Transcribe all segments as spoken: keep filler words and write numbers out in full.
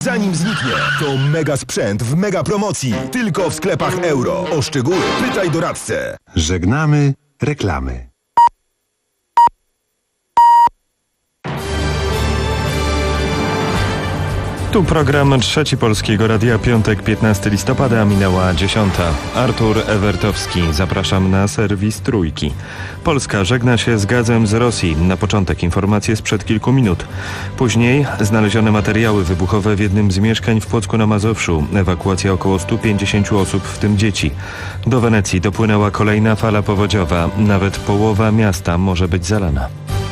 Zanim zniknie, to mega sprzęt w mega promocji. Tylko w sklepach Euro. O szczegóły pytaj doradcę. Żegnamy reklamy. Tu program Trzeci Polskiego Radia, piątek, piętnastego listopada, minęła dziesiąta. Artur Ewertowski, zapraszam na serwis Trójki. Polska żegna się z gazem z Rosji. Na początek informacje sprzed kilku minut. Później znalezione materiały wybuchowe w jednym z mieszkań w Płocku na Mazowszu. Ewakuacja około stu pięćdziesięciu osób, w tym dzieci. Do Wenecji dopłynęła kolejna fala powodziowa. Nawet połowa miasta może być zalana.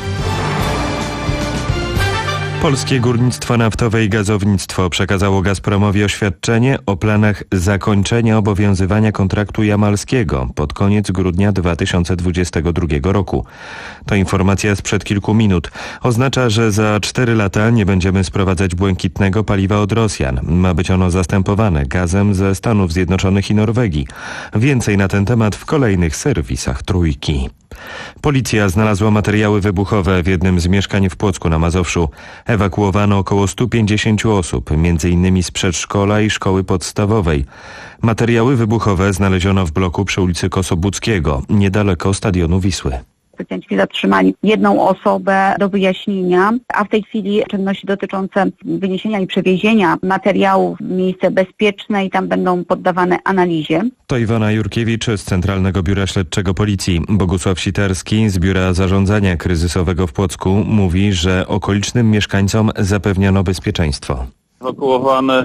Polskie Górnictwo Naftowe i Gazownictwo przekazało Gazpromowi oświadczenie o planach zakończenia obowiązywania kontraktu jamalskiego pod koniec grudnia dwa tysiące dwudziestego drugiego roku. To informacja sprzed kilku minut. Oznacza, że za cztery lata nie będziemy sprowadzać błękitnego paliwa od Rosjan. Ma być ono zastępowane gazem ze Stanów Zjednoczonych i Norwegii. Więcej na ten temat w kolejnych serwisach Trójki. Policja znalazła materiały wybuchowe w jednym z mieszkań w Płocku na Mazowszu. Ewakuowano około stu pięćdziesięciu osób, między innymi z przedszkola i szkoły podstawowej. Materiały wybuchowe znaleziono w bloku przy ulicy Kosobuckiego, niedaleko stadionu Wisły. Policjanci zatrzymali jedną osobę do wyjaśnienia, a w tej chwili czynności dotyczące wyniesienia i przewiezienia materiałów w miejsce bezpieczne i tam będą poddawane analizie. To Iwona Jurkiewicz z Centralnego Biura Śledczego Policji. Bogusław Sitarski z Biura Zarządzania Kryzysowego w Płocku mówi, że okolicznym mieszkańcom zapewniono bezpieczeństwo. Ewakuowane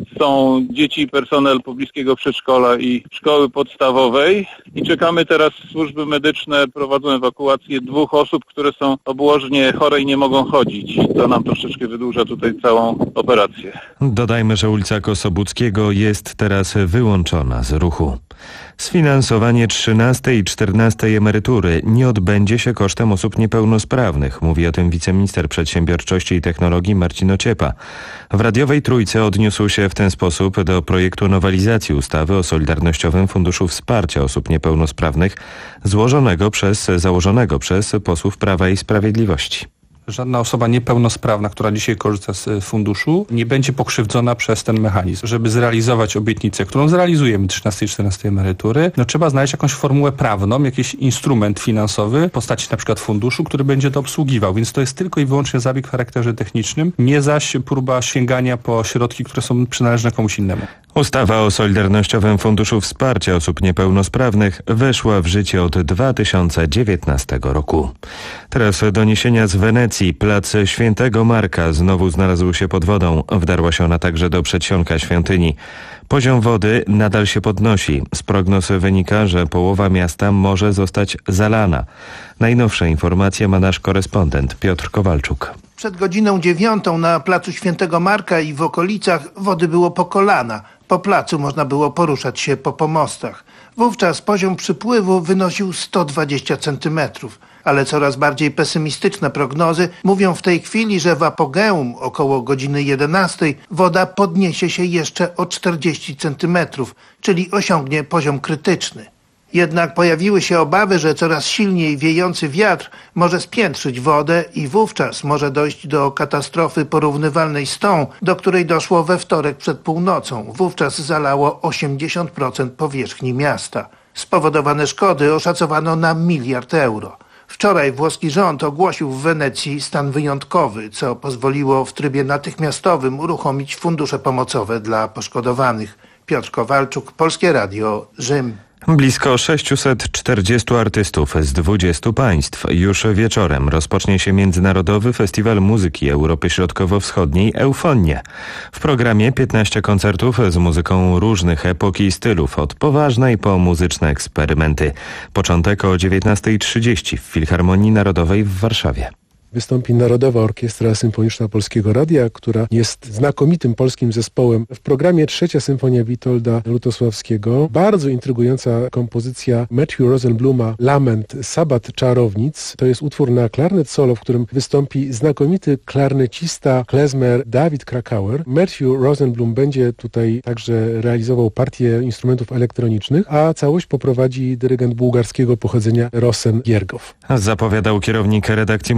są dzieci i personel pobliskiego przedszkola i szkoły podstawowej i czekamy teraz, służby medyczne prowadzą ewakuację dwóch osób, które są obłożnie chore i nie mogą chodzić. To nam troszeczkę wydłuża tutaj całą operację. Dodajmy, że ulica Kosobuckiego jest teraz wyłączona z ruchu. Sfinansowanie trzynastej i czternastej emerytury nie odbędzie się kosztem osób niepełnosprawnych, mówi o tym wiceminister przedsiębiorczości i technologii Marcin Ociepa. W radiowej Trójce odniósł się w ten sposób do projektu nowelizacji ustawy o Solidarnościowym Funduszu Wsparcia Osób Niepełnosprawnych złożonego przez, założonego przez posłów Prawa i Sprawiedliwości. Żadna osoba niepełnosprawna, która dzisiaj korzysta z funduszu, nie będzie pokrzywdzona przez ten mechanizm. Żeby zrealizować obietnicę, którą zrealizujemy trzynastej i czternastej emerytury, no trzeba znaleźć jakąś formułę prawną, jakiś instrument finansowy w postaci na przykład funduszu, który będzie to obsługiwał. Więc to jest tylko i wyłącznie zabieg w charakterze technicznym, nie zaś próba sięgania po środki, które są przynależne komuś innemu. Ustawa o Solidarnościowym Funduszu Wsparcia Osób Niepełnosprawnych weszła w życie od dwa tysiące dziewiętnastego roku. Teraz doniesienia z Wenecji. Plac Świętego Marka znowu znalazł się pod wodą. Wdarła się ona także do przedsionka świątyni. Poziom wody nadal się podnosi. Z prognoz wynika, że połowa miasta może zostać zalana. Najnowsze informacje ma nasz korespondent Piotr Kowalczuk. Przed godziną dziewiątą na placu Świętego Marka i w okolicach wody było po kolana. Po placu można było poruszać się po pomostach. Wówczas poziom przypływu wynosił sto dwadzieścia centymetrów. Ale coraz bardziej pesymistyczne prognozy mówią w tej chwili, że w apogeum około godziny jedenastej woda podniesie się jeszcze o czterdzieści centymetrów, czyli osiągnie poziom krytyczny. Jednak pojawiły się obawy, że coraz silniej wiejący wiatr może spiętrzyć wodę i wówczas może dojść do katastrofy porównywalnej z tą, do której doszło we wtorek przed północą. Wówczas zalało osiemdziesiąt procent powierzchni miasta. Spowodowane szkody oszacowano na miliard euro. Wczoraj włoski rząd ogłosił w Wenecji stan wyjątkowy, co pozwoliło w trybie natychmiastowym uruchomić fundusze pomocowe dla poszkodowanych. Piotr Kowalczuk, Polskie Radio, Rzym. Blisko sześciuset czterdziestu artystów z dwudziestu państw. Już wieczorem rozpocznie się Międzynarodowy Festiwal Muzyki Europy Środkowo-Wschodniej Eufonie. W programie piętnaście koncertów z muzyką różnych epok i stylów, od poważnej po muzyczne eksperymenty. Początek o dziewiętnastej trzydzieści w Filharmonii Narodowej w Warszawie. Wystąpi Narodowa Orkiestra Symfoniczna Polskiego Radia, która jest znakomitym polskim zespołem. W programie Trzecia Symfonia Witolda Lutosławskiego, bardzo intrygująca kompozycja Matthew Rosenbluma Lament Sabat Czarownic. To jest utwór na klarnet solo, w którym wystąpi znakomity klarnecista, klezmer Dawid Krakauer. Matthew Rosenblum będzie tutaj także realizował partię instrumentów elektronicznych, a całość poprowadzi dyrygent bułgarskiego pochodzenia Rosen Giergow. Zapowiadał kierownik redakcji muzycznej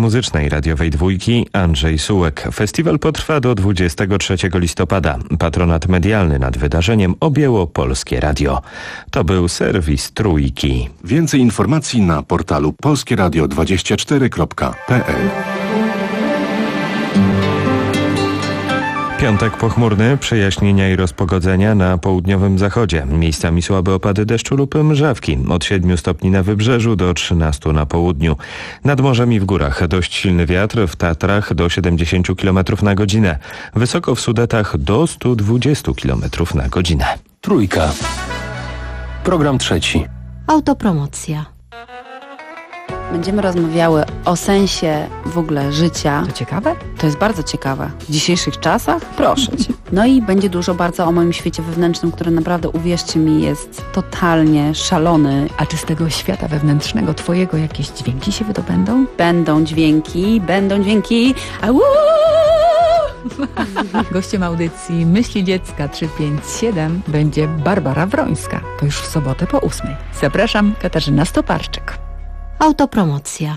muzycznej radiowej dwójki Andrzej Sułek. Festiwal potrwa do dwudziestego trzeciego listopada. Patronat medialny nad wydarzeniem objęło Polskie Radio. To był serwis Trójki. Więcej informacji na portalu polskieradio dwadzieścia cztery kropka p l. Piątek pochmurny, przejaśnienia i rozpogodzenia na południowym zachodzie. Miejscami słabe opady deszczu lub mrzawki. Od siedmiu stopni na wybrzeżu do trzynastu na południu. Nad morzem i w górach dość silny wiatr, w Tatrach do siedemdziesięciu kilometrów na godzinę. Wysoko w Sudetach do stu dwudziestu kilometrów na godzinę. Trójka. Program trzeci. Autopromocja. Będziemy rozmawiały o sensie w ogóle życia. To ciekawe? To jest bardzo ciekawe. W dzisiejszych czasach? Proszę cię. No i będzie dużo bardzo o moim świecie wewnętrznym, który naprawdę, uwierzcie mi, jest totalnie szalony. A czy z tego świata wewnętrznego twojego jakieś dźwięki się wydobędą? Będą dźwięki, będą dźwięki. Au! Gościem audycji Myśli Dziecka trzysta pięćdziesiąt siedem będzie Barbara Wrońska. To już w sobotę po ósmej. Zapraszam, Katarzyna Stoparczyk. Autopromocja.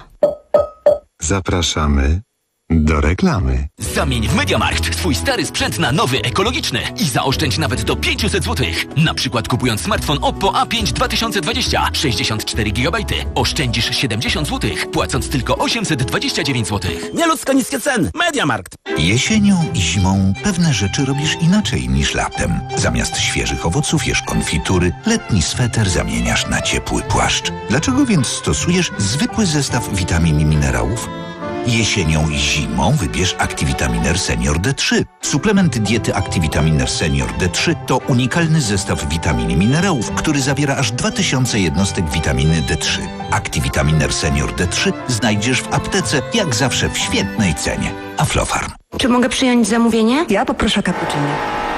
Zapraszamy do reklamy. Zamień w MediaMarkt swój stary sprzęt na nowy, ekologiczny i zaoszczędź nawet do pięćset złotych. Na przykład kupując smartfon Oppo A pięć dwa tysiące dwadzieścia, sześćdziesiąt cztery gigabajty, oszczędzisz siedemdziesiąt złotych, płacąc tylko osiemset dwadzieścia dziewięć złotych. Nieludzko niskie ceny. MediaMarkt. Jesienią i zimą pewne rzeczy robisz inaczej niż latem. Zamiast świeżych owoców jesz konfitury, letni sweter zamieniasz na ciepły płaszcz. Dlaczego więc stosujesz zwykły zestaw witamin i minerałów? Jesienią i zimą wybierz Activitaminer Senior D trzy. Suplement diety Activitaminer Senior D trzy to unikalny zestaw witamin i minerałów, który zawiera aż dwa tysiące jednostek witaminy D trzy. Activitaminer Senior D trzy znajdziesz w aptece, jak zawsze w świetnej cenie. Aflofarm. Czy mogę przyjąć zamówienie? Ja poproszę cappuccino.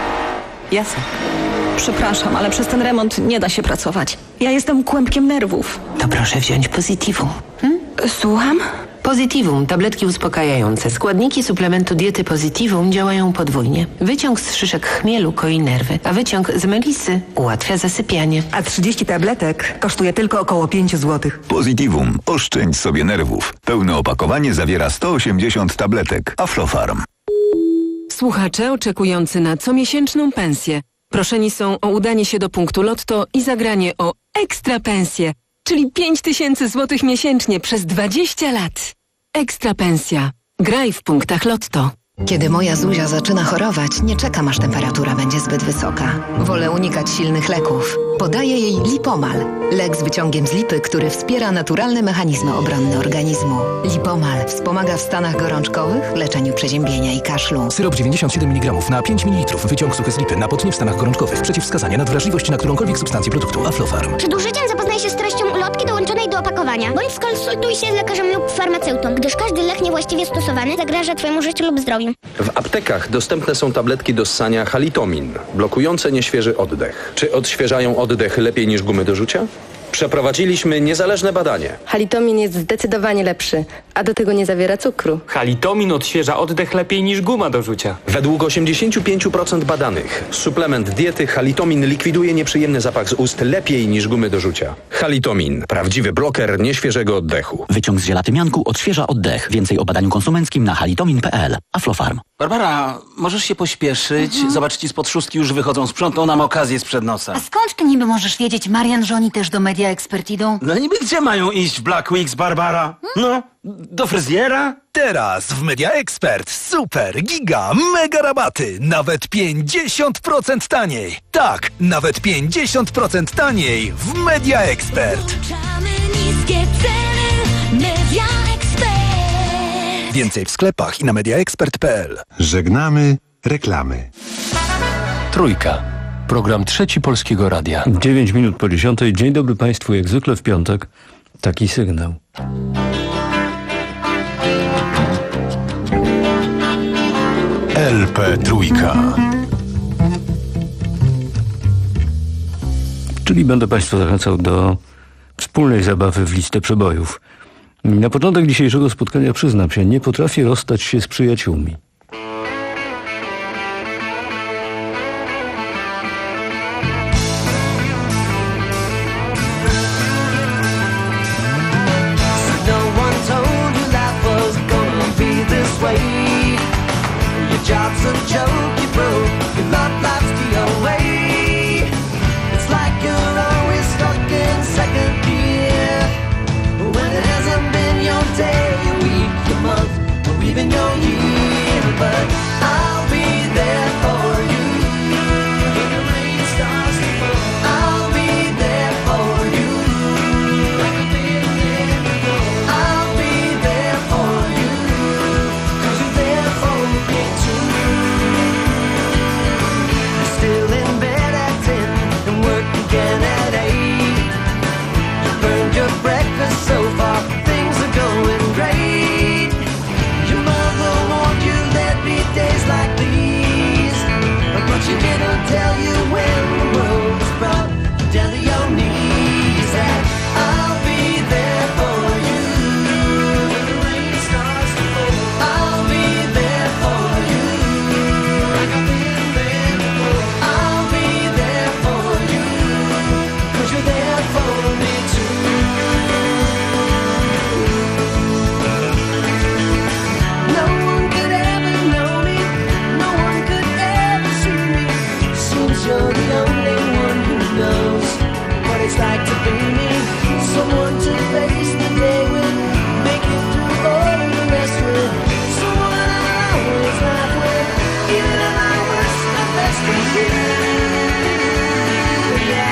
Jasne. Przepraszam, ale przez ten remont nie da się pracować. Ja jestem kłębkiem nerwów. To proszę wziąć Positivum. Hmm? Słucham? Positivum, tabletki uspokajające. Składniki suplementu diety Positivum działają podwójnie. Wyciąg z szyszek chmielu koi nerwy, a wyciąg z melisy ułatwia zasypianie. A trzydzieści tabletek kosztuje tylko około pięć złotych. Positivum. Oszczędź sobie nerwów. Pełne opakowanie zawiera sto osiemdziesiąt tabletek. Aflofarm. Słuchacze oczekujący na comiesięczną pensję proszeni są o udanie się do punktu Lotto i zagranie o ekstra pensję, czyli pięć tysięcy złotych miesięcznie przez dwadzieścia lat. Ekstra pensja. Graj w punktach Lotto. Kiedy moja Zuzia zaczyna chorować, nie czekam, aż temperatura będzie zbyt wysoka. Wolę unikać silnych leków. Podaję jej Lipomal. Lek z wyciągiem z lipy, który wspiera naturalne mechanizmy obronne organizmu. Lipomal wspomaga w stanach gorączkowych, leczeniu przeziębienia i kaszlu. Syrop dziewięćdziesiąt siedem miligramów na pięć mililitrów. Wyciąg suchy z lipy na potnie w stanach gorączkowych. Przeciwwskazania na wrażliwość na którąkolwiek substancję produktu. Aflofarm. Przed użyciem zapoznaj się z treścią ulotki dołączonej do opakowania. Bądź skonsultuj się z lekarzem lub farmaceutą, gdyż każdy lek niewłaściwie stosowany zagraża Twojemu życiu lub zdrowiu. W aptekach dostępne są tabletki do ssania Halitomin, blokujące nieświeży oddech. Czy odświeżają oddech lepiej niż gumy do rzucia? Przeprowadziliśmy niezależne badanie. Halitomin jest zdecydowanie lepszy, a do tego nie zawiera cukru. Halitomin odświeża oddech lepiej niż guma do rzucia. Według osiemdziesiąt pięć procent badanych suplement diety Halitomin likwiduje nieprzyjemny zapach z ust lepiej niż gumy do rzucia. Halitomin. Prawdziwy bloker nieświeżego oddechu. Wyciąg z zielatymianku odświeża oddech. Więcej o badaniu konsumenckim na halitomin kropka p l. Aflofarm. Barbara, możesz się pośpieszyć? Mhm. Zobacz, ci spod szóstki już wychodzą. Sprzątną nam okazję sprzed nosa. A skąd ty niby możesz wiedzieć, Marian, że oni też do Media Expert idą? No niby gdzie mają iść w Black Weeks, Barbara? No, do fryzjera? Teraz w Media Expert super, giga, mega rabaty. Nawet pięćdziesiąt procent taniej. Tak, nawet pięćdziesiąt procent taniej w Media Expert. Niskie ceny, Media Expert. Więcej w sklepach i na media expert kropka p l. Żegnamy reklamy. Trójka. Program trzeci Polskiego Radia. dziewięć minut po dziesiątej. Dzień dobry Państwu, jak zwykle w piątek. Taki sygnał. L P Trójka. Czyli będę Państwa zachęcał do wspólnej zabawy w listę przebojów. Na początek dzisiejszego spotkania przyznam się, nie potrafię rozstać się z przyjaciółmi. No one told you life was gonna job's a joke, you broke, your love life's the away. It's like you're always stuck in second gear. When it hasn't been your day, your week, your month, or even your year. But I'll be there for you when the rain starts to fall. I'll be there for you like I've been there before. I'll be there for you 'cause you're there for me too. You're still in bed at ten and work again at eight. You burned your breakfast so far, things are going great. Your mother warned you there'd be days like these, but she didn't tell you when the world was brought down to your knees. That I'll be there for you when the rain starts to fall. I'll be there for you like I've been there before. I'll be there for you 'cause you're there for me too. No one could ever know me, no one could ever see me. Seems you're the only one who knows what it's like to be me. Someone to face the day with, make it through all the rest with. Someone I always laugh with, even at my worst, my best with you. Yeah.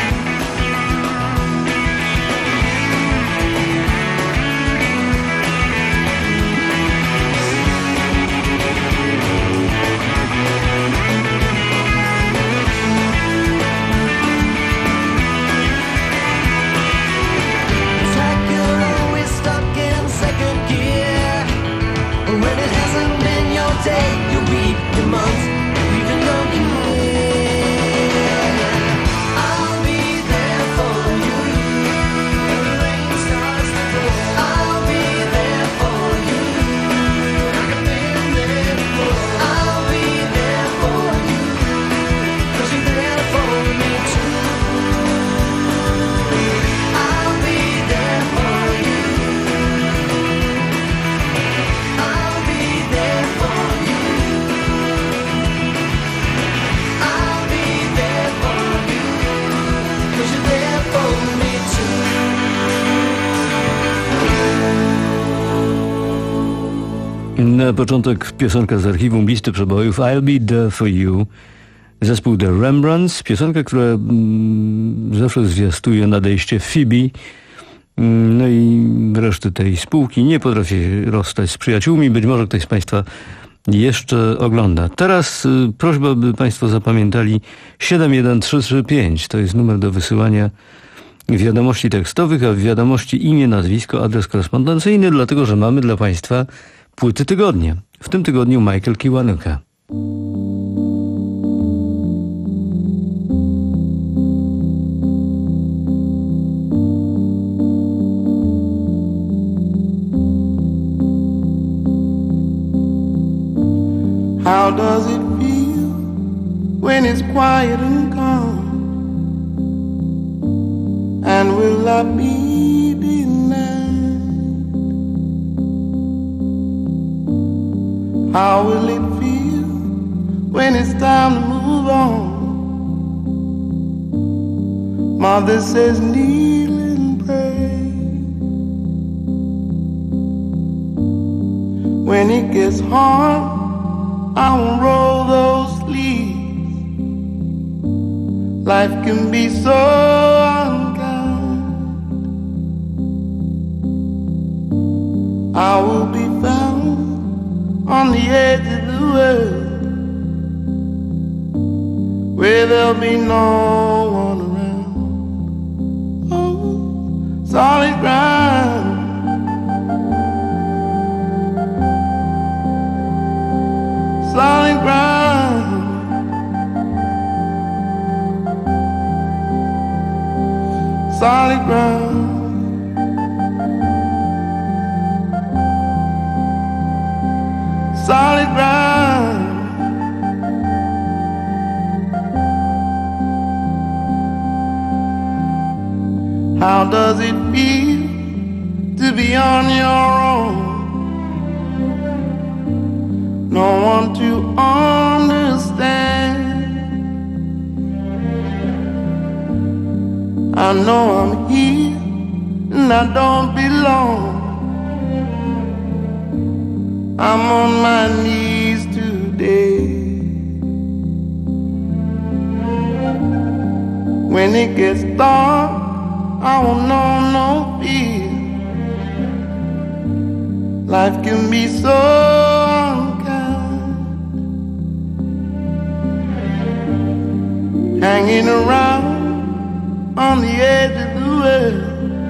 It's like you're always stuck in second gear. When it hasn't been your day, your week, your month, or even your year. I'll be there for you when the rain starts to fall. I'll be there for you like I've been there before. I'll be there for you 'cause you're there for me too. I'll be there for you. I'll be there for you. I'll be there for you 'cause you're there for me too. Na początek piosenka z archiwum listy przebojów I'll Be There For You. Zespół The Rembrandts. Piosenka, która mm, zawsze zwiastuje nadejście Phoebe. Mm, No i reszty tej spółki. Nie potrafi rozstać z przyjaciółmi. Być może ktoś z Państwa jeszcze ogląda. Teraz y, prośba, by Państwo zapamiętali siedem jeden trzy trzy pięć. To jest numer do wysyłania wiadomości tekstowych, a w wiadomości imię, nazwisko, adres korespondencyjny, dlatego że mamy dla Państwa płyty tygodnia. W tym tygodniu Michael Kiwanuka. How does it feel when it's quiet and calm? And will I be denied? How will it feel when it's time to move on? Mother says kneel and pray. When it gets hard, I won't roll those sleeves. Life can be so unkind. I will be found on the edge of the world, where there'll be no one around. Oh, solid ground. Solid ground. Solid ground. Solid ground. How does it feel to be on your own? No one want to understand. I know I'm here and I don't belong. I'm on my knees today. When it gets dark, I won't know no fear. Life can be so unkind, hanging around on the edge of the world.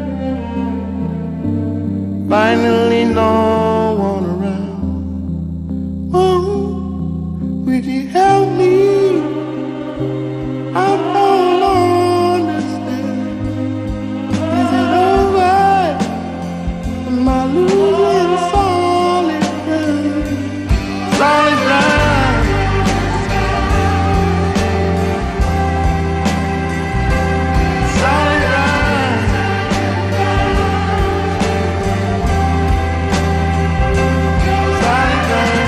Finally no one around. Oh, would you help me? I don't understand. Is it over? Am I losing solid ground? Solid ground. Solid ground. Solid ground.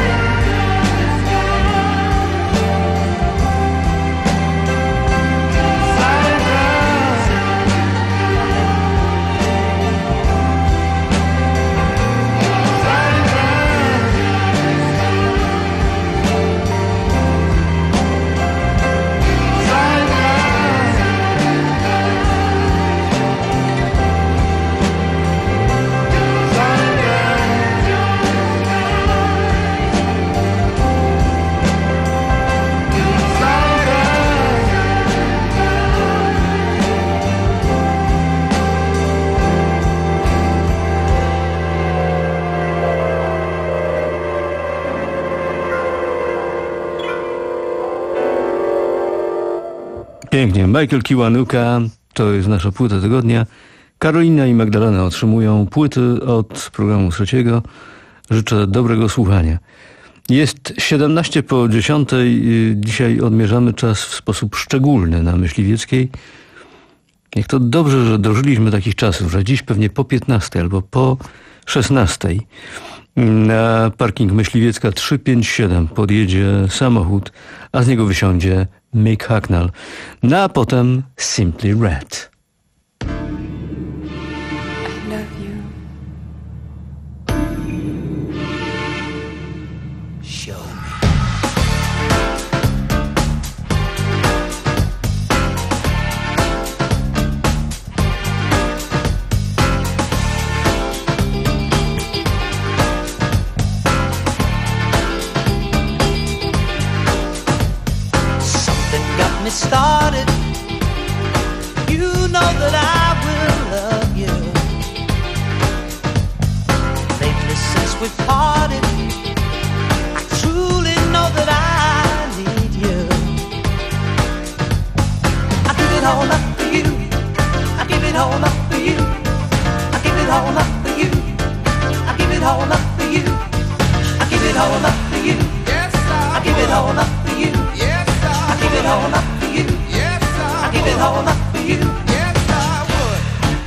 Pięknie. Michael Kiwanuka to jest nasza płyta tygodnia. Karolina i Magdalena otrzymują płyty od programu trzeciego. Życzę dobrego słuchania. Jest siedemnaście po dziesiątej. Dzisiaj odmierzamy czas w sposób szczególny na Myśliwieckiej. Jak to dobrze, że dożyliśmy takich czasów, że dziś pewnie po piętnastej albo po szesnastej na parking Myśliwiecka trzysta pięćdziesiąt siedem podjedzie samochód, a z niego wysiądzie Mick Hucknall, no a potem Simply Red. Started, you know that I will love you. Lately since we parted, I truly know that I need you. I give it all up for you. I give it all up for you. I give it all up for you. I give it all up for you. I give it all up for you. Yes, I give it all up for you. Yes, I give it all up. Yes, I, I give it all up for you. Yes, I would.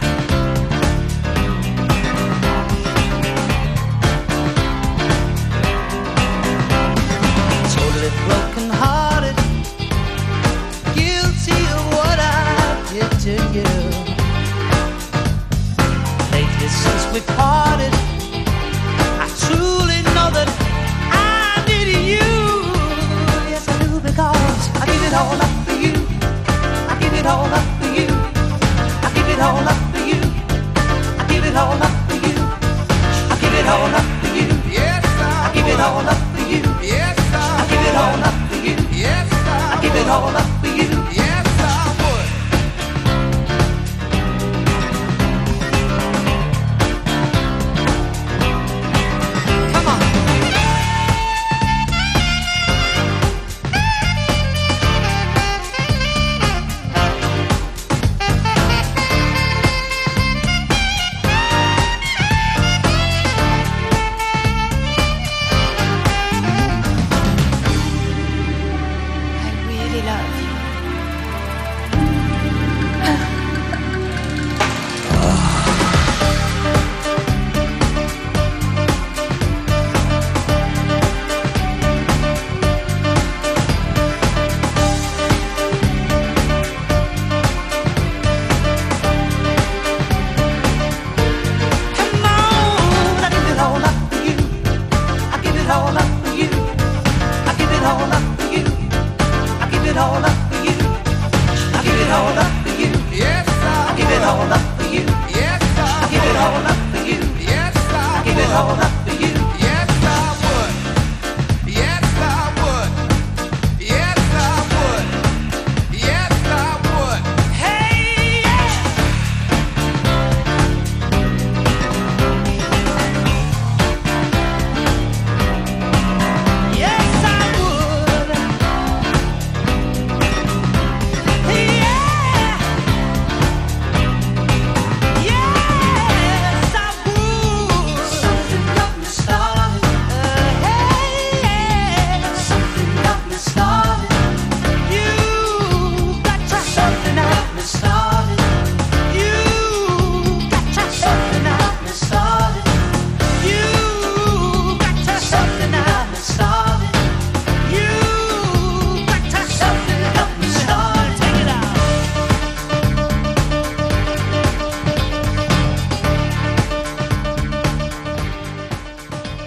Totally broken hearted, guilty of what I did to you. Lately since we parted, I truly know that I need you. Yes, I do, because I give it all up. I give it all up for you. I give it all up for you. I give it all up for you. I give it all up for you. Yes, I give it all up for you. Yes, I give it all up for you. Yes, I give it all up for you. Yes, I would. Come on.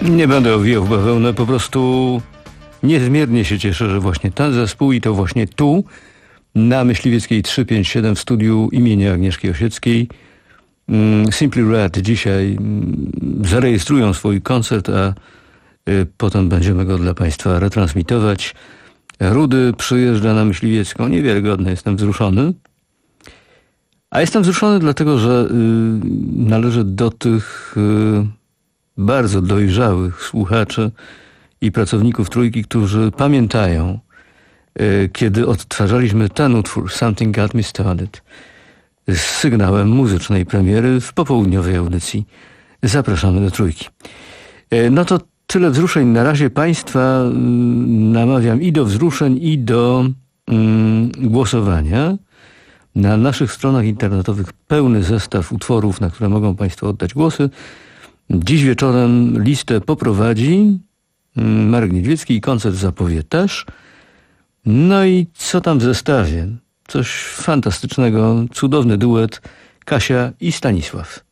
Nie będę owijał w bawełnę, po prostu niezmiernie się cieszę, że właśnie ten zespół i to właśnie tu, na Myśliwieckiej trzysta pięćdziesiąt siedem w studiu imienia Agnieszki Osieckiej, Simply Red dzisiaj zarejestrują swój koncert, a potem będziemy go dla Państwa retransmitować. Rudy przyjeżdża na Myśliwiecką, niewiarygodny, jestem wzruszony. A jestem wzruszony dlatego, że należy do tych bardzo dojrzałych słuchaczy i pracowników Trójki, którzy pamiętają, kiedy odtwarzaliśmy ten utwór Something Got Me Started z sygnałem muzycznej premiery w popołudniowej audycji. Zapraszamy do Trójki. No to tyle wzruszeń. Na razie Państwa namawiam i do wzruszeń, i do mm, głosowania. Na naszych stronach internetowych pełny zestaw utworów, na które mogą Państwo oddać głosy. Dziś wieczorem listę poprowadzi Marek Niedźwiecki i koncert zapowie też. No i co tam w zestawie? Coś fantastycznego, cudowny duet Kasia i Stanisław.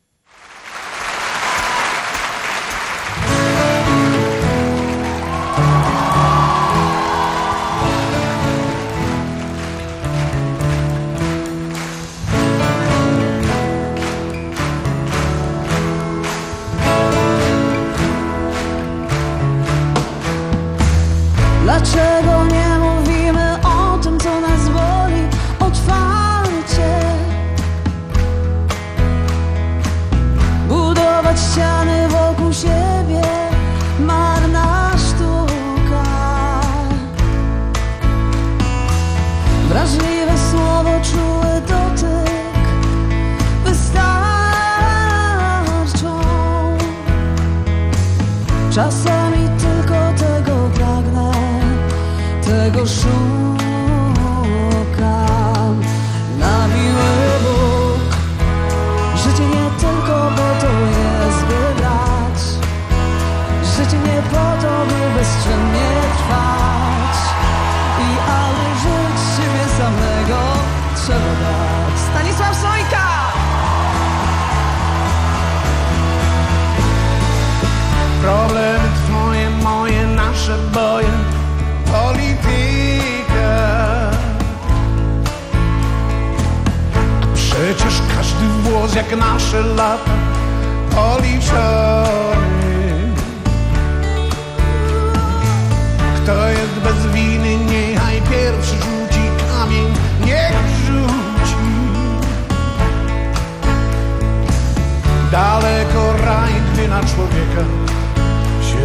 Dlaczego nie mówimy o tym, co nas boli, otwarcie? Budować ściany wokół siebie, marna sztuka. Wrażliwe słowo, czuły dotyk wystarczą. Czasami tylko tego pragnę, tego szukam. Na miły Bóg, życie nie tylko po to jest, by grać. Życie nie po to, by bezczynnie trwać. I aby żyć siebie samego trzeba dać. Stanisław Sojka! Problemy twoje, moje, nasze boje, polityka. Przecież każdy włos jak nasze lata policzony. Kto jest bez winy, niechaj pierwszy rzuci kamień, niech rzuci. Daleko raj, gdy na człowieka się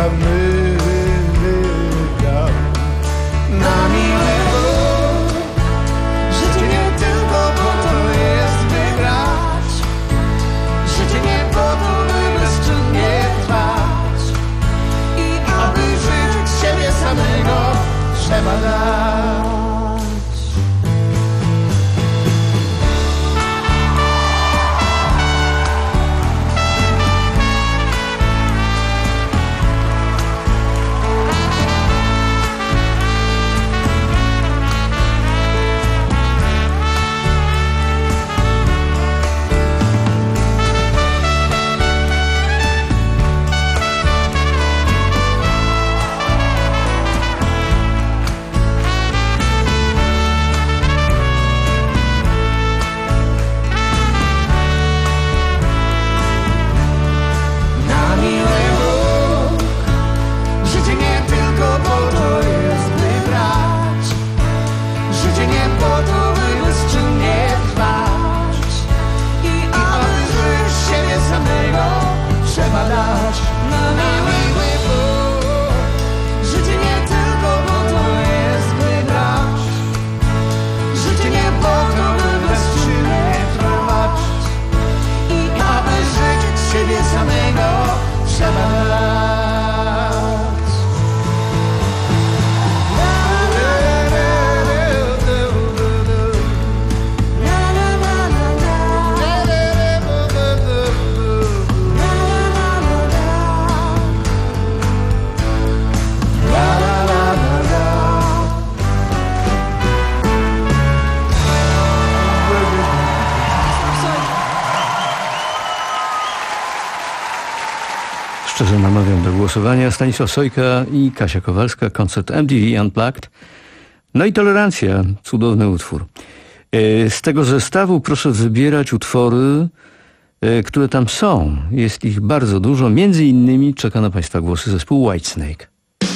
zamyka. Na miły Bóg, życie nie tylko po to jest, by grać. Życie nie po to, by bezczynnie trwać. I aby żyć siebie samego trzeba dać. głosowania. Stanisław Sojka i Kasia Kowalska, koncert M T V Unplugged. No i Tolerancja, cudowny utwór. Z tego zestawu proszę wybierać utwory, które tam są. Jest ich bardzo dużo. Między innymi czeka na Państwa głosy zespół Whitesnake.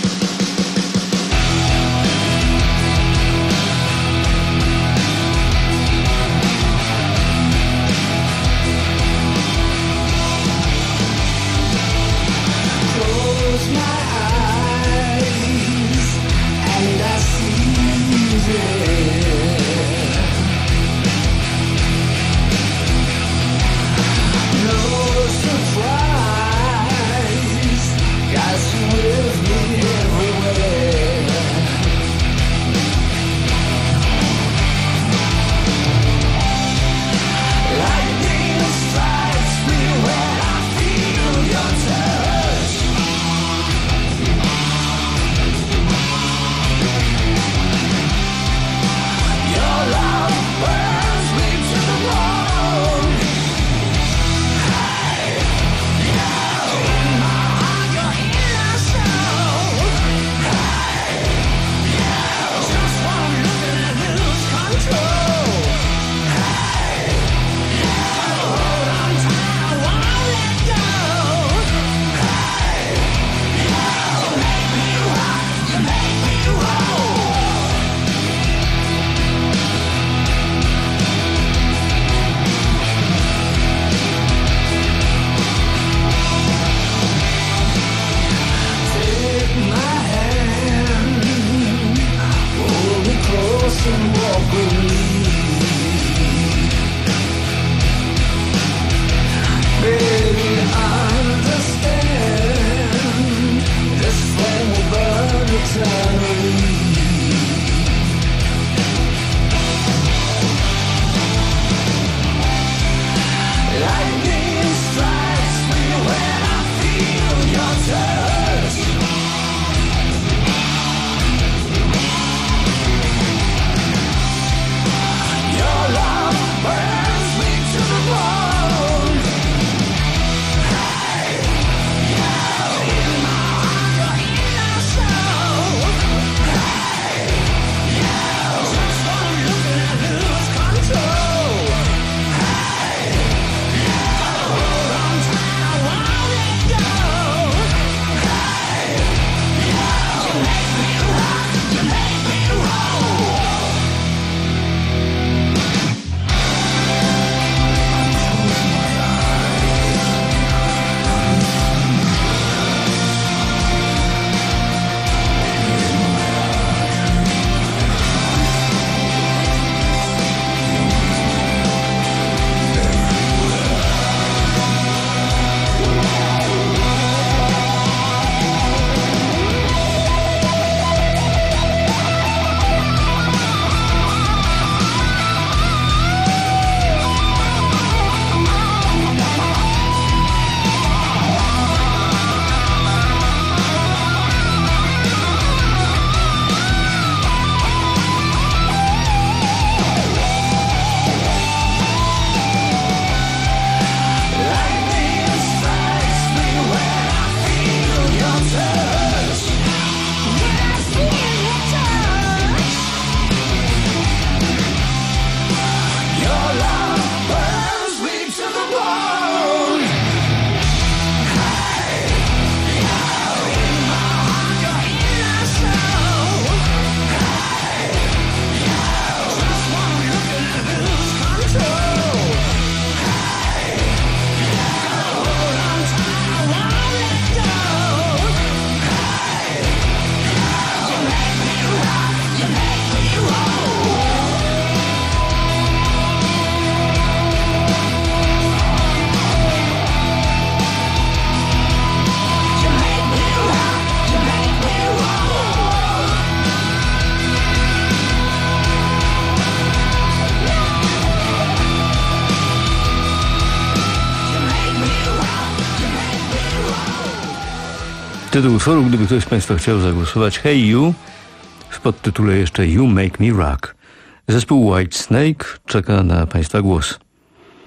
Tytuł utworu, gdyby ktoś z Państwa chciał zagłosować, Hey You, w podtytule jeszcze You Make Me Rock. Zespół Whitesnake czeka na Państwa głos.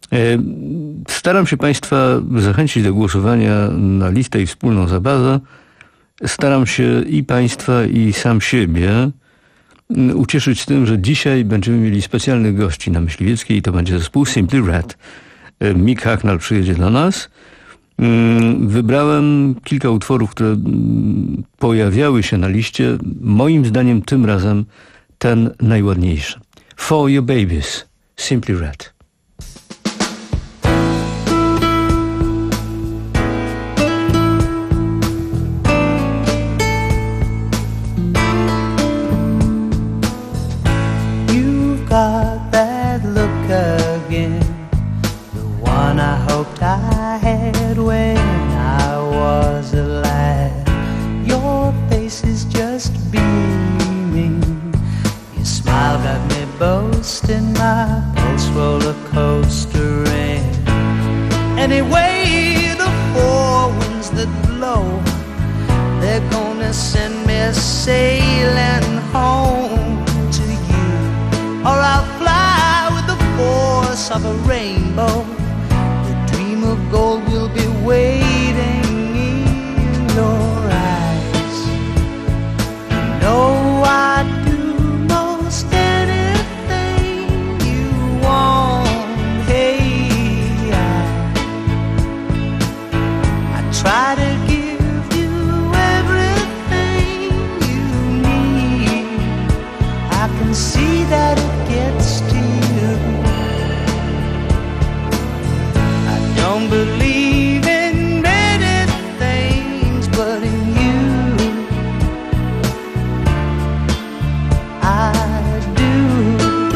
Staram się Państwa zachęcić do głosowania na listę i wspólną zabawę. Staram się i Państwa, i sam siebie ucieszyć tym, że dzisiaj będziemy mieli specjalnych gości na Myśliwieckiej i to będzie zespół Simply Red. Mick Hucknall przyjedzie do nas. Wybrałem kilka utworów, które pojawiały się na liście. Moim zdaniem tym razem ten najładniejszy. For Your Babies, Simply Red. Got that look again, the one I hoped I had when I was alive. Your face is just beaming, your smile got me boasting, my pulse roller coastering. Anyway, the four winds that blow, they're gonna send me sailing home, or I'll fly with the force of a rainbow. The dream of gold will be waiting in your eyes. You know I'd do most anything you want. Hey, I, I try to give you everything you need. I can see that it gets to you. I don't believe in many things, but in you I do.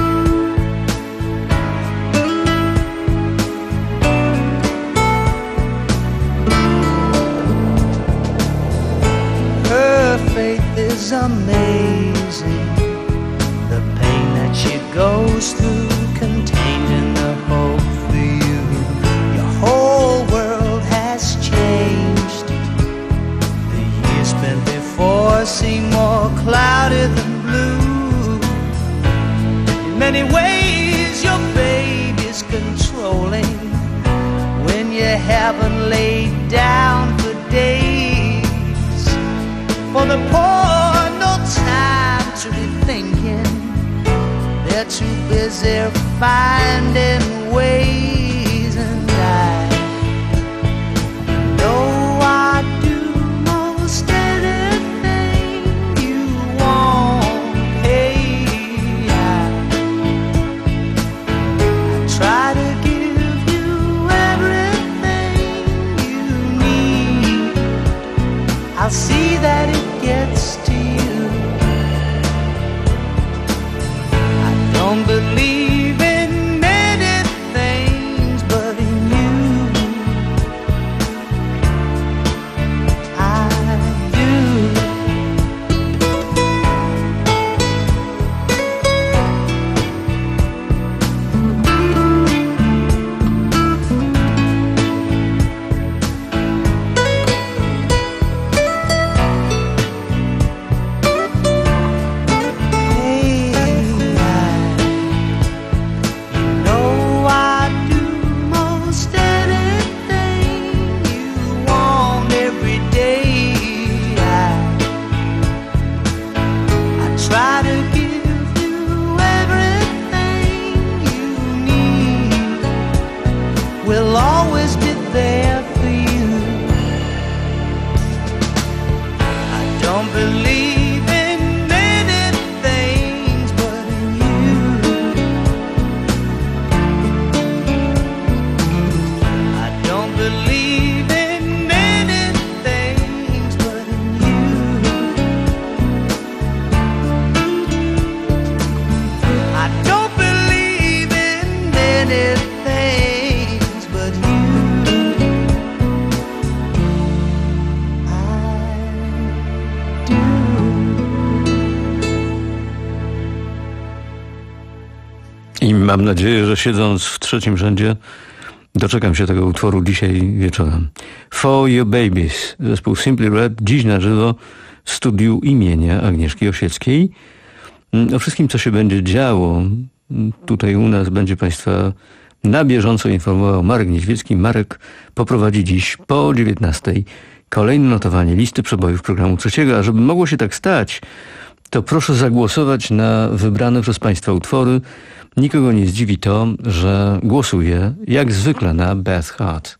Her faith is amazing, the pain that she goes through, contained in the hope for you. Your whole world has changed. The years spent before seem more cloudy than blue. In many ways your baby's controlling when you haven't laid down for days. For the poor, no time to be thinking, they're too busy finding ways. And I know I do most anything you want. Hey, I, I try to give you everything you need. I'll see that it gets to you. Don't believe in many things, but in you I do. I mam nadzieję, że siedząc w trzecim rzędzie doczekam się tego utworu dzisiaj wieczorem. For Your Babies, zespół Simply Red, dziś na żywo w studiu imienia Agnieszki Osieckiej. O wszystkim, co się będzie działo tutaj u nas, będzie Państwa Na bieżąco informował Marek Niedźwiecki. Marek poprowadzi dziś po dziewiętnastej kolejne notowanie listy przebojów programu trzeciego. A żeby mogło się tak stać, to proszę zagłosować na wybrane przez Państwa utwory. Nikogo nie zdziwi to, że głosuję jak zwykle na Beth Hart.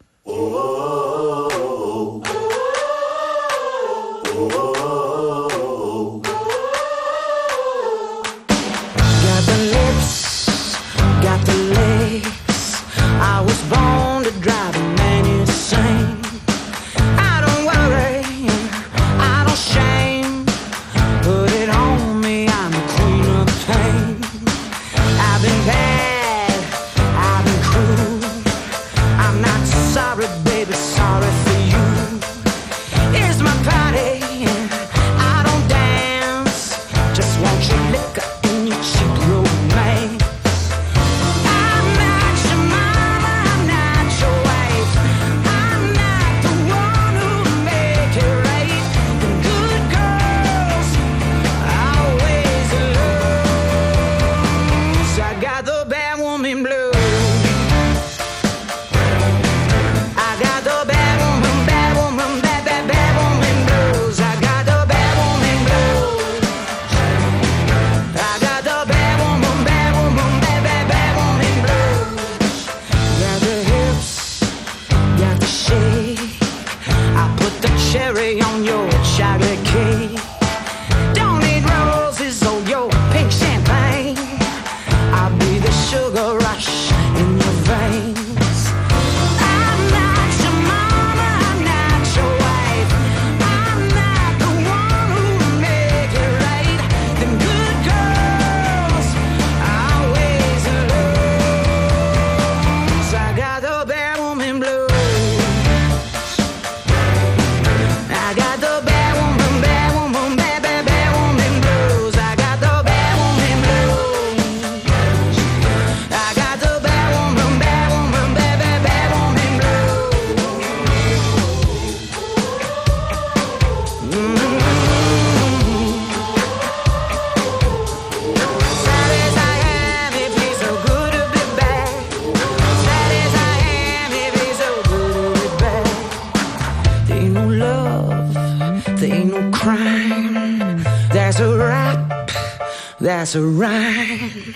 That's a rhyme.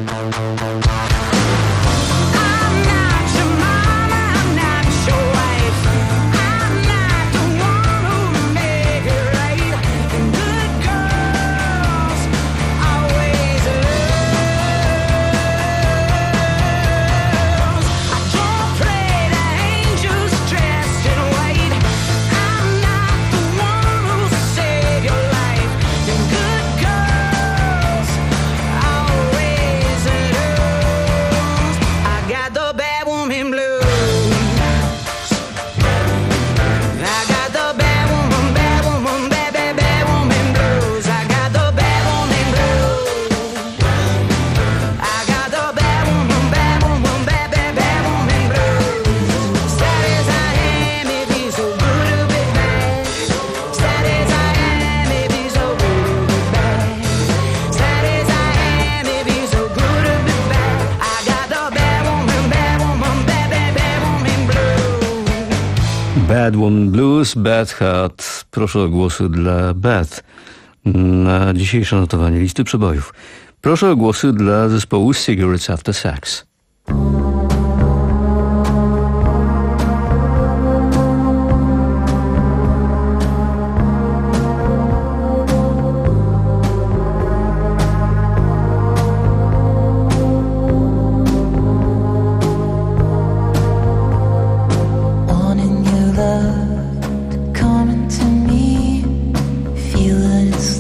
Bad Woman Blues, Beth Hart. Proszę o głosy dla Beth na dzisiejsze notowanie listy przebojów. Proszę o głosy dla zespołu Cigarettes After Sex.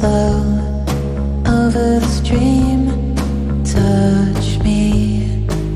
Over the stream, touch me.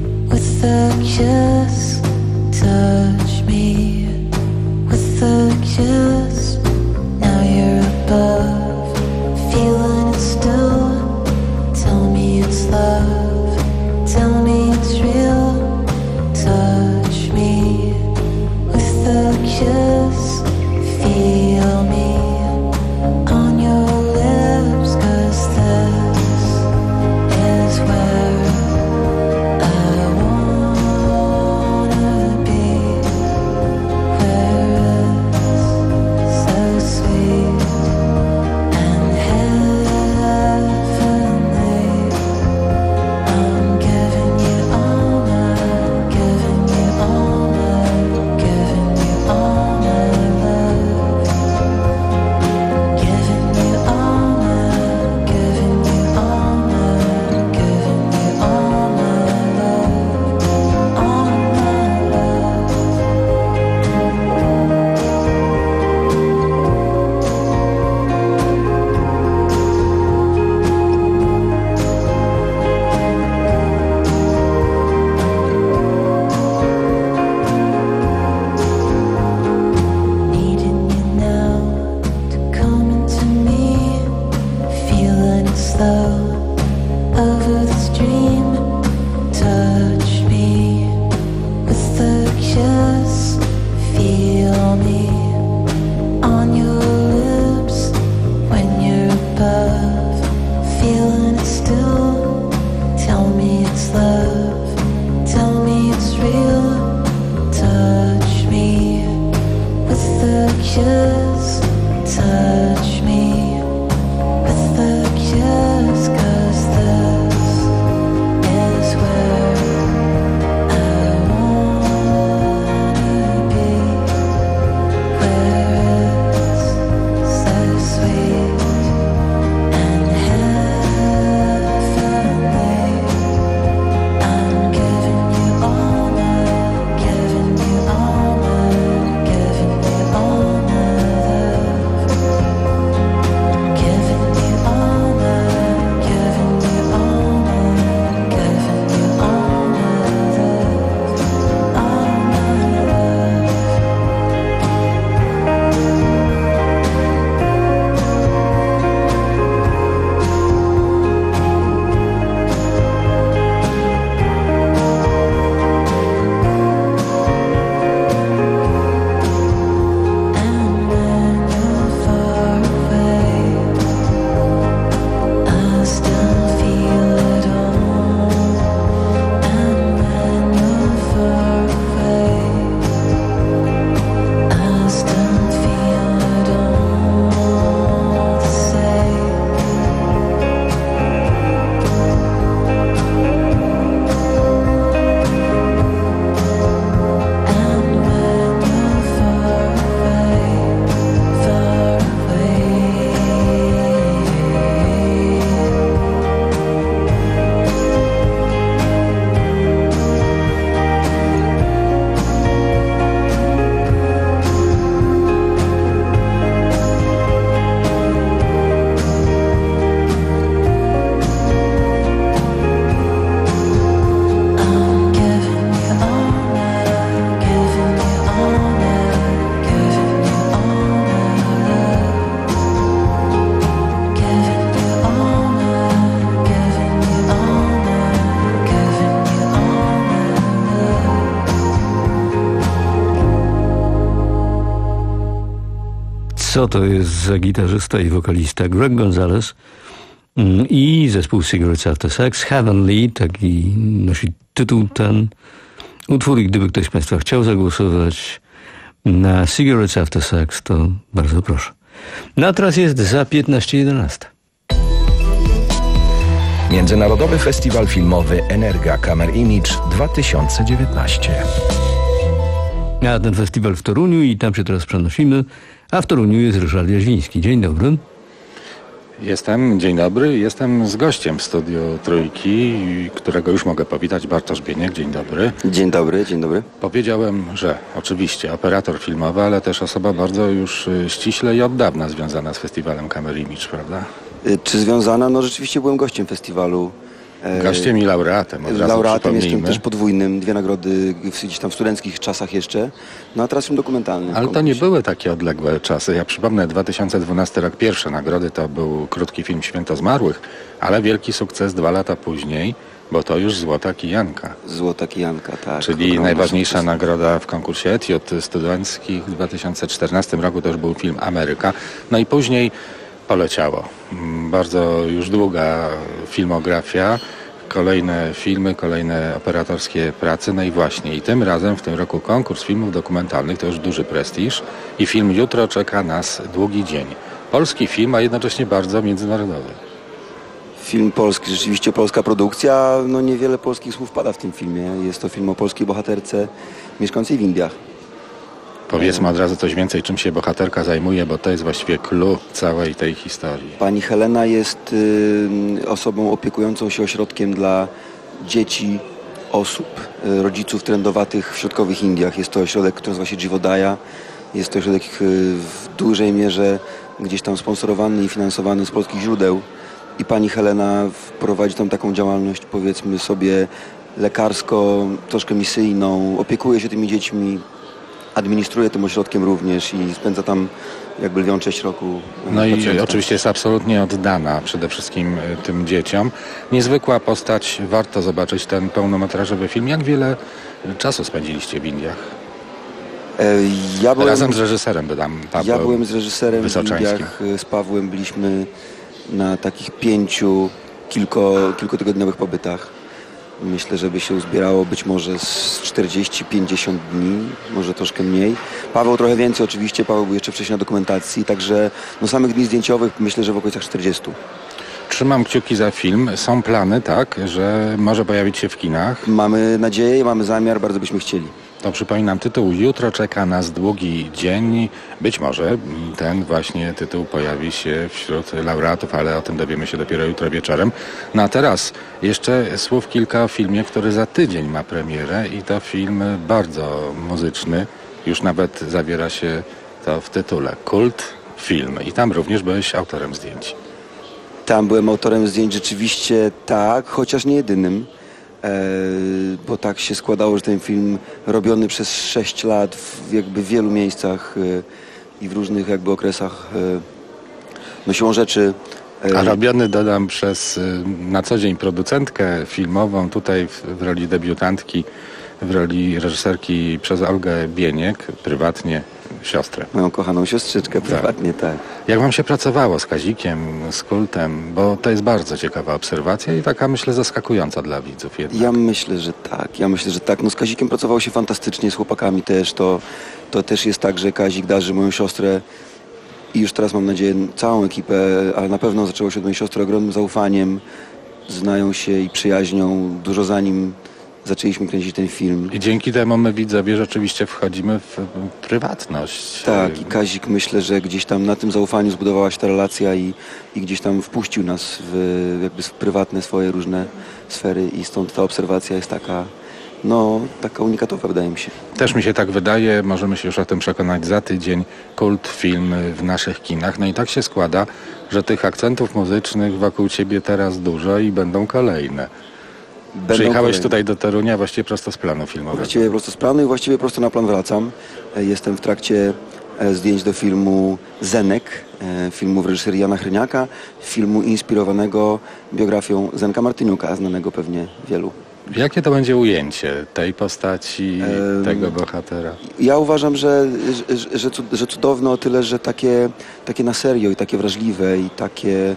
over the stream. Touch me with the kiss. Feel me on your lips when you're above. Feeling it still. Tell me it's love. Tell me it's real. Touch me with the kiss. Touch me with the kiss, 'cause this is where I wanna be, where it's so sweet and heavenly. I'm giving you all my, giving you all my, giving you all my love. Giving you all my, giving you all my, giving you all my love, all my love. And when you're far away, I still feel it all. And when you're far away, I still feel it all the same. And when you're far away, far away. I'm giving you all my, giving you all my, giving you all my love. Giving you all my, giving you all my, giving you all my love. Co to jest za gitarzysta i wokalista? Greg Gonzalez mm, i zespół Cigarettes After Sex. Heavenly, taki nosi tytuł ten utwór, i gdyby ktoś z Państwa chciał zagłosować na Cigarettes After Sex, to bardzo proszę. No a teraz jest za piętnaście jedenaście. Międzynarodowy Festiwal Filmowy Energa Camera Image dwa tysiące dziewiętnaście. A ten festiwal w Toruniu i tam się teraz przenosimy, a w Toruniu jest Ryszard Jaźwiński. Dzień dobry. Jestem, dzień dobry, jestem z gościem w studiu Trójki, którego już mogę powitać, Bartosz Bieniek, dzień dobry. Dzień dobry, dzień dobry. Powiedziałem, że oczywiście operator filmowy, ale też osoba bardzo już ściśle i od dawna związana z festiwalem Camera Image, prawda? Czy związana? No rzeczywiście byłem gościem festiwalu. Gościem i laureatem, od razu Laureatem jestem przypomnijmy. też podwójnym, dwie nagrody gdzieś tam w studenckich czasach jeszcze, no a teraz film dokumentalny. Ale to nie były takie odległe czasy. Ja przypomnę, dwa tysiące dwunasty rok, pierwsze nagrody to był krótki film Święto Zmarłych, ale wielki sukces dwa lata później, bo to już Złota Kijanka. Złota Kijanka, tak. Czyli Ogromny najważniejsza sukces. nagroda w konkursie Etiot studenckich w dwa tysiące czternastym roku to już był film Ameryka. No i później poleciało. Bardzo już długa filmografia, kolejne filmy, kolejne operatorskie prace, no i właśnie i tym razem w tym roku konkurs filmów dokumentalnych, to już duży prestiż i film Jutro czeka nas długi dzień. Polski film, a jednocześnie bardzo międzynarodowy. Film polski, rzeczywiście polska produkcja, no niewiele polskich słów pada w tym filmie. Jest to film o polskiej bohaterce mieszkającej w Indiach. Powiedzmy od razu coś więcej, czym się bohaterka zajmuje, bo to jest właściwie clue całej tej historii. Pani Helena jest y, osobą opiekującą się ośrodkiem dla dzieci, osób, y, rodziców trędowatych w środkowych Indiach. Jest to ośrodek, który nazywa się Jivodaya. Jest to ośrodek y, w dużej mierze gdzieś tam sponsorowany i finansowany z polskich źródeł. I pani Helena prowadzi tam taką działalność, powiedzmy sobie, lekarsko, troszkę misyjną. Opiekuje się tymi dziećmi, administruje tym ośrodkiem również i spędza tam jakby lwią część roku. No i patrzyłem oczywiście jest absolutnie oddana przede wszystkim y, tym dzieciom. Niezwykła postać, warto zobaczyć ten pełnometrażowy film. Jak wiele czasu spędziliście w Indiach? E, ja byłem, Razem z reżyserem, dodam, Paweł Ja byłem z reżyserem w Wysoczańskim. Indiach, z Pawłem byliśmy na takich pięciu, kilko, kilkutygodniowych pobytach. Myślę, żeby się uzbierało być może z czterdzieści pięćdziesiąt dni, może troszkę mniej. Paweł trochę więcej oczywiście, Paweł był jeszcze wcześniej na dokumentacji, także no samych dni zdjęciowych myślę, że w okolicach czterdziestu. Trzymam kciuki za film. Są plany, tak, że może pojawić się w kinach? Mamy nadzieję, mamy zamiar, bardzo byśmy chcieli. To przypominam tytuł. Jutro czeka nas długi dzień. Być może ten właśnie tytuł pojawi się wśród laureatów, ale o tym dowiemy się dopiero jutro wieczorem. No a teraz jeszcze słów kilka o filmie, który za tydzień ma premierę i to film bardzo muzyczny. Już nawet zawiera się to w tytule. Kult film. I tam również byłeś autorem zdjęć. Tam byłem autorem zdjęć rzeczywiście tak, chociaż nie jedynym. E, bo tak się składało, że ten film robiony przez sześć lat w jakby wielu miejscach e, i w różnych jakby okresach e, no siłą rzeczy. E, A robiony, dodam, przez na co dzień producentkę filmową, tutaj w, w roli debiutantki, w roli reżyserki przez Olgę Bieniek, prywatnie siostrę. Moją kochaną siostrzyczkę, prywatnie, tak. tak. Jak wam się pracowało z Kazikiem, z Kultem? Bo to jest bardzo ciekawa obserwacja i taka, myślę, zaskakująca dla widzów jednak. Ja myślę, że tak. Ja myślę, że tak. No z Kazikiem pracowało się fantastycznie, z chłopakami też. To, to też jest tak, że Kazik darzy moją siostrę i już teraz mam nadzieję całą ekipę, ale na pewno zaczęło się od mojej siostry ogromnym zaufaniem. Znają się i przyjaźnią dużo zanim zaczęliśmy kręcić ten film. I dzięki temu my, widzowie, rzeczywiście wchodzimy w prywatność. Tak, i Kazik, myślę, że gdzieś tam na tym zaufaniu zbudowała się ta relacja i, i gdzieś tam wpuścił nas w, jakby w prywatne swoje różne sfery i stąd ta obserwacja jest taka, no, taka unikatowa, wydaje mi się. Też mi się tak wydaje, możemy się już o tym przekonać za tydzień. Kult film w naszych kinach. No i tak się składa, że tych akcentów muzycznych wokół ciebie teraz dużo i będą kolejne. Będą Przyjechałeś kolejne. Tutaj do Torunia właściwie prosto z planu filmowego. Właściwie prosto z planu i właściwie prosto na plan wracam. Jestem w trakcie zdjęć do filmu Zenek, filmu w reżyserii Jana Hryniaka, filmu inspirowanego biografią Zenka Martyniuka, znanego pewnie wielu. Jakie to będzie ujęcie tej postaci, um, tego bohatera? Ja uważam, że, że, że, że cudowne o tyle, że takie, takie na serio i takie wrażliwe i takie,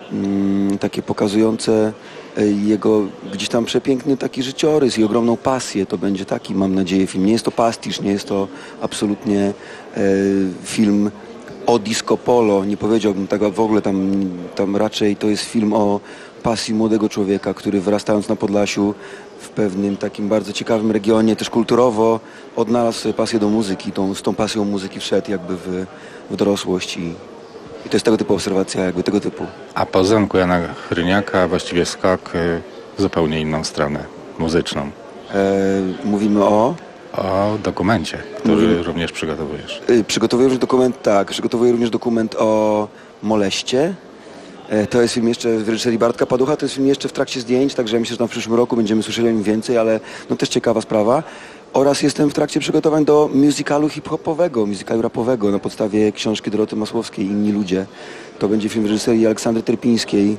mm, takie pokazujące jego gdzieś tam przepiękny taki życiorys i ogromną pasję. To będzie taki, mam nadzieję, film. Nie jest to pastisz, nie jest to absolutnie e, film o disco polo. Nie powiedziałbym tego w ogóle. Tam, tam raczej to jest film o pasji młodego człowieka, który wyrastając na Podlasiu w pewnym takim bardzo ciekawym regionie, też kulturowo, odnalazł sobie pasję do muzyki. Tą, z tą pasją muzyki wszedł jakby w, w dorosłość i I to jest tego typu obserwacja, jakby tego typu. A po Zenku Jana Hryniaka właściwie skok w zupełnie inną stronę muzyczną. E, mówimy o? O dokumencie, który mówimy... również przygotowujesz. E, przygotowuję również dokument, tak. Przygotowuję również dokument o moleście. E, to jest film jeszcze w reżyserii Bartka Paducha, to jest film jeszcze w trakcie zdjęć, także ja myślę, że tam w przyszłym roku będziemy słyszeli o nim więcej, ale no też ciekawa sprawa. Oraz jestem w trakcie przygotowań do musicalu hip-hopowego, musicalu rapowego na podstawie książki Doroty Masłowskiej Inni ludzie. To będzie film w reżyserii Aleksandry Terpińskiej.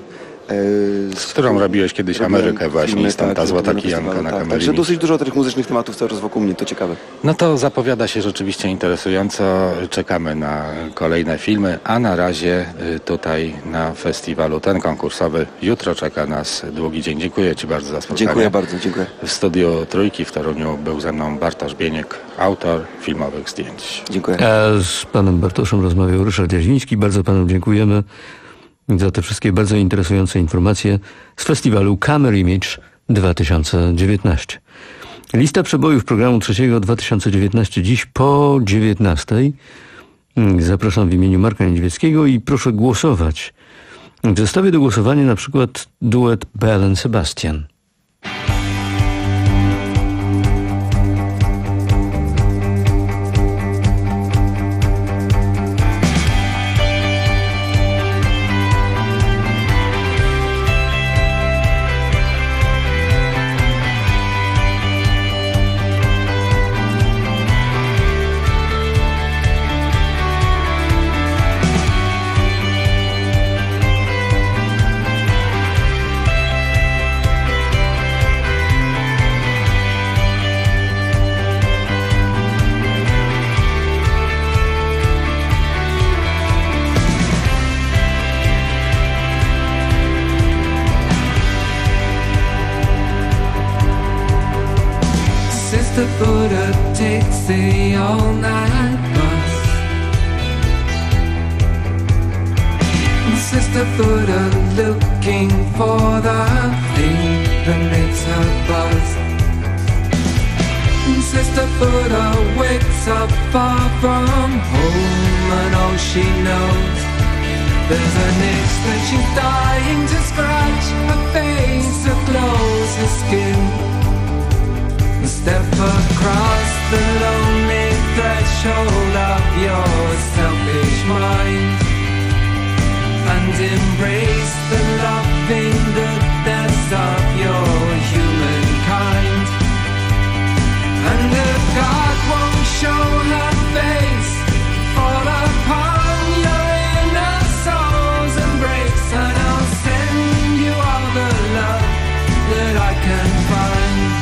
E, z którą robiłeś kiedyś Amerykę właśnie, filmy, stąd tak, ta Złota Kijanka na tak, Kamerii. Także dosyć dużo tych muzycznych tematów cały czas wokół mnie, to ciekawe. No to zapowiada się rzeczywiście interesująco. Czekamy na kolejne filmy, a na razie tutaj na festiwalu ten konkursowy. Jutro czeka nas długi dzień. Dziękuję Ci bardzo za spotkanie. Dziękuję bardzo, dziękuję. W studiu Trójki w Toruniu był ze mną Bartosz Bieniek, autor filmowych zdjęć. Dziękuję. A z panem Bartoszem rozmawiał Ryszard Jaźwiński. Bardzo panu dziękujemy za te wszystkie bardzo interesujące informacje z festiwalu Camera Image dwa tysiące dziewiętnaście. Lista przebojów programu trzeciego dwa tysiące dziewiętnaście dziś po dziewiętnastej. Zapraszam w imieniu Marka Niedźwieckiego i proszę głosować. W zestawie do głosowania na przykład duet Belle and Sebastian. Sister Buddha takes the all-night bus. Sister Buddha looking for the thing that makes her buzz. Sister Buddha wakes up far from home, and all she knows, there's an itch that she's dying to scratch. Her face, her clothes, her skin. Step across the lonely threshold of your selfish mind, and embrace the loving goodness of your humankind. And if God won't show her face, fall upon your inner soul's embrace, and I'll send you all the love that I can find.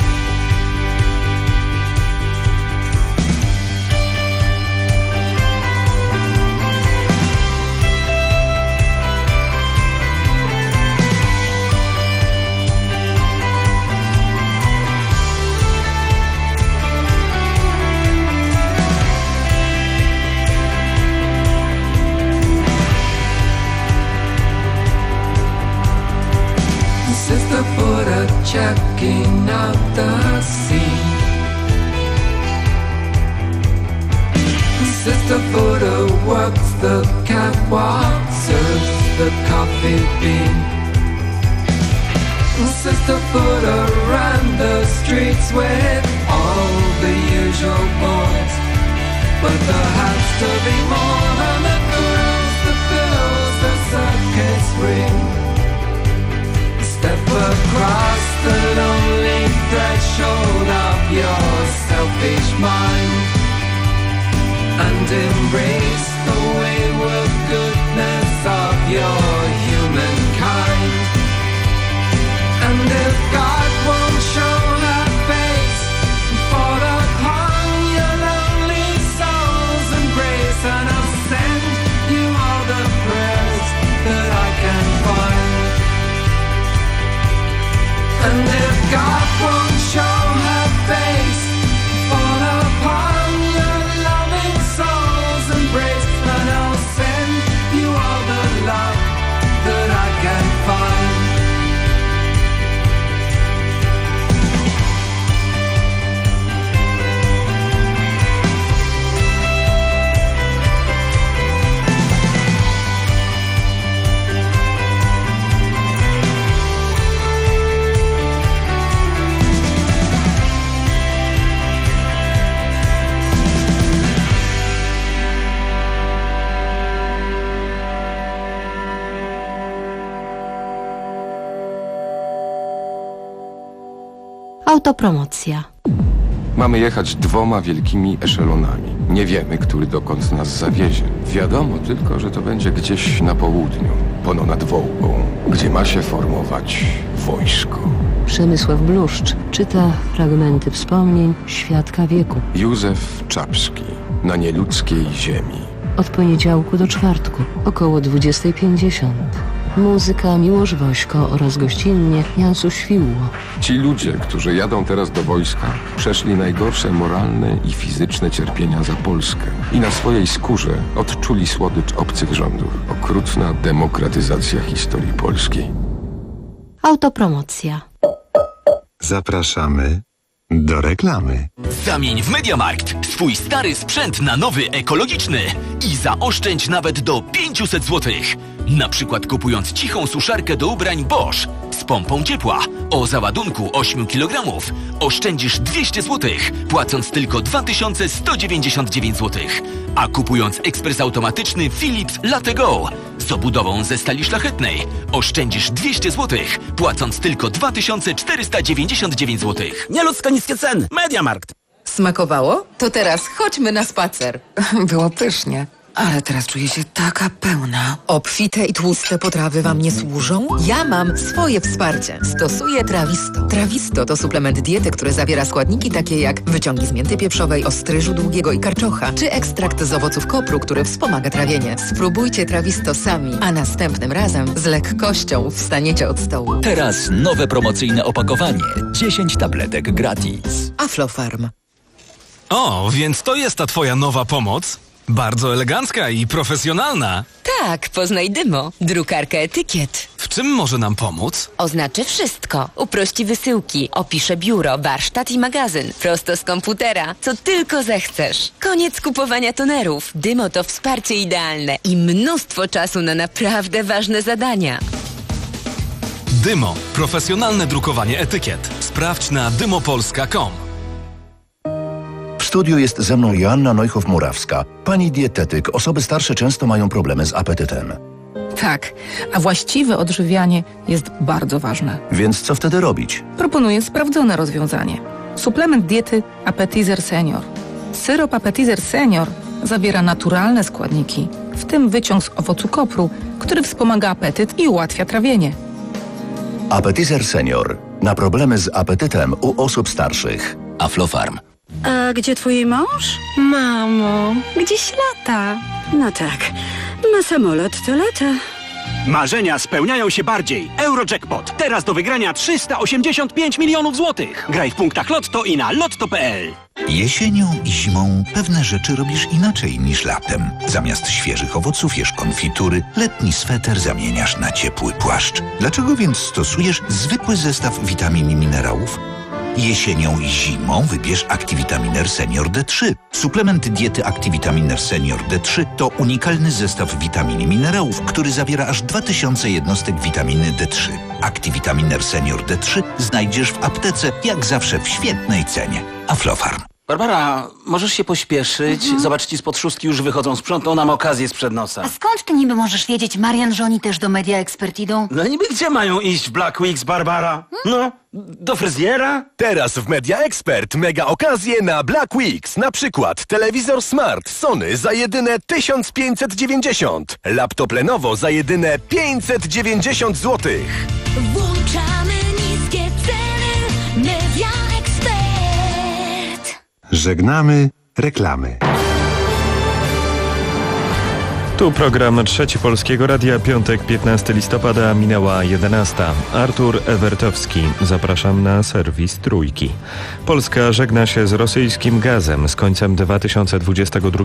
Sister Buddha checking out the scene. Sister Buddha works the catwalk, serves the coffee bean. Sister Buddha ran the streets with all the usual boys, but there has to be more than the girls, the bills, the circus ring. Step across the lonely threshold of your selfish mind, and embrace the wayward goodness of your humankind. And if God won't show her face, fall upon your lonely soul's embrace, and I'll send you all the prayers that I can find. And if God won't show her face, fall upon your loving soul's embrace, and I'll send you all the love that I can find. Autopromocja. Mamy jechać dwoma wielkimi eszelonami. Nie wiemy, który dokąd nas zawiezie. Wiadomo tylko, że to będzie gdzieś na południu, pono nad Wołgą, gdzie ma się formować wojsko. Przemysław Bluszcz czyta fragmenty wspomnień świadka wieku. Józef Czapski, na nieludzkiej ziemi. Od poniedziałku do czwartku, około dwudziestej pięćdziesiąt. Muzyka Miłosz Wośko oraz gościnnie Jansu Świłło. Ci ludzie, którzy jadą teraz do wojska, przeszli najgorsze moralne i fizyczne cierpienia za Polskę i na swojej skórze odczuli słodycz obcych rządów. Okrutna demokratyzacja historii polskiej. Autopromocja. Zapraszamy do reklamy. Zamień w MediaMarkt swój stary sprzęt na nowy, ekologiczny i zaoszczędź nawet do pięćset złotych. Na przykład kupując cichą suszarkę do ubrań Bosch z pompą ciepła o załadunku osiem kilogramów oszczędzisz dwieście złotych, płacąc tylko dwa tysiące sto dziewięćdziesiąt dziewięć złotych. A kupując ekspres automatyczny Philips Latte Go z obudową ze stali szlachetnej oszczędzisz dwieście złotych, płacąc tylko dwa tysiące czterysta dziewięćdziesiąt dziewięć złotych. Nieludzko niskie ceny. MediaMarkt. Smakowało? To teraz chodźmy na spacer. Było pysznie. Ale teraz czuję się taka pełna. Obfite i tłuste potrawy wam nie służą? Ja mam swoje wsparcie. Stosuję Trawisto. Trawisto to suplement diety, który zawiera składniki takie jak wyciągi z mięty pieprzowej, ostryżu długiego i karczocha, czy ekstrakt z owoców kopru, który wspomaga trawienie. Spróbujcie Trawisto sami, a następnym razem z lekkością wstaniecie od stołu. Teraz nowe promocyjne opakowanie. dziesięć tabletek gratis. Aflofarm. O, więc to jest ta twoja nowa pomoc? Bardzo elegancka i profesjonalna. Tak, poznaj Dymo, drukarkę etykiet. W czym może nam pomóc? Oznaczy wszystko. Uprości wysyłki, opisze biuro, warsztat i magazyn. Prosto z komputera, co tylko zechcesz. Koniec kupowania tonerów. Dymo to wsparcie idealne i mnóstwo czasu na naprawdę ważne zadania. Dymo. Profesjonalne drukowanie etykiet. Sprawdź na dymopolska kropka com. W studiu jest ze mną Joanna Neuchow-Murawska. Pani dietetyk, osoby starsze często mają problemy z apetytem. Tak, a właściwe odżywianie jest bardzo ważne. Więc co wtedy robić? Proponuję sprawdzone rozwiązanie. Suplement diety Appetizer Senior. Syrop Appetizer Senior zawiera naturalne składniki, w tym wyciąg z owocu kopru, który wspomaga apetyt i ułatwia trawienie. Appetizer Senior. Na problemy z apetytem u osób starszych. Aflofarm. A gdzie twój mąż? Mamo, gdzieś lata. No tak, ma samolot, to lata. Marzenia spełniają się bardziej. Eurojackpot. Teraz do wygrania trzysta osiemdziesiąt pięć milionów złotych. Graj w punktach Lotto i na lotto kropka p l. Jesienią i zimą pewne rzeczy robisz inaczej niż latem. Zamiast świeżych owoców jesz konfitury, letni sweter zamieniasz na ciepły płaszcz. Dlaczego więc stosujesz zwykły zestaw witamin i minerałów? Jesienią i zimą wybierz Activitaminer Senior D trzy. Suplement diety Activitaminer Senior D trzy to unikalny zestaw witamin i minerałów, który zawiera aż dwa tysiące jednostek witaminy D trzy. Activitaminer Senior D trzy znajdziesz w aptece, jak zawsze w świetnej cenie. Aflofarm. Barbara, możesz się pośpieszyć? Mhm. Zobacz, ci z pod szóstki już wychodzą. Sprzątną nam okazję sprzed nosa. A skąd ty niby możesz wiedzieć, Marian, że oni też do Media Expert idą? No niby gdzie mają iść w Black Weeks, Barbara? No, do fryzjera? Teraz w Media Expert mega okazje na Black Weeks. Na przykład telewizor Smart Sony za jedyne tysiąc pięćset dziewięćdziesiąt. Laptop Lenovo za jedyne pięćset dziewięćdziesiąt złotych. Włączamy niskie ceny. Media Expert. Żegnamy reklamy. Tu program Trzeci Polskiego Radia, piątek piętnastego listopada, minęła jedenasta. Artur Ewertowski. Zapraszam na serwis Trójki. Polska żegna się z rosyjskim gazem z końcem dwa tysiące dwudziestego drugiego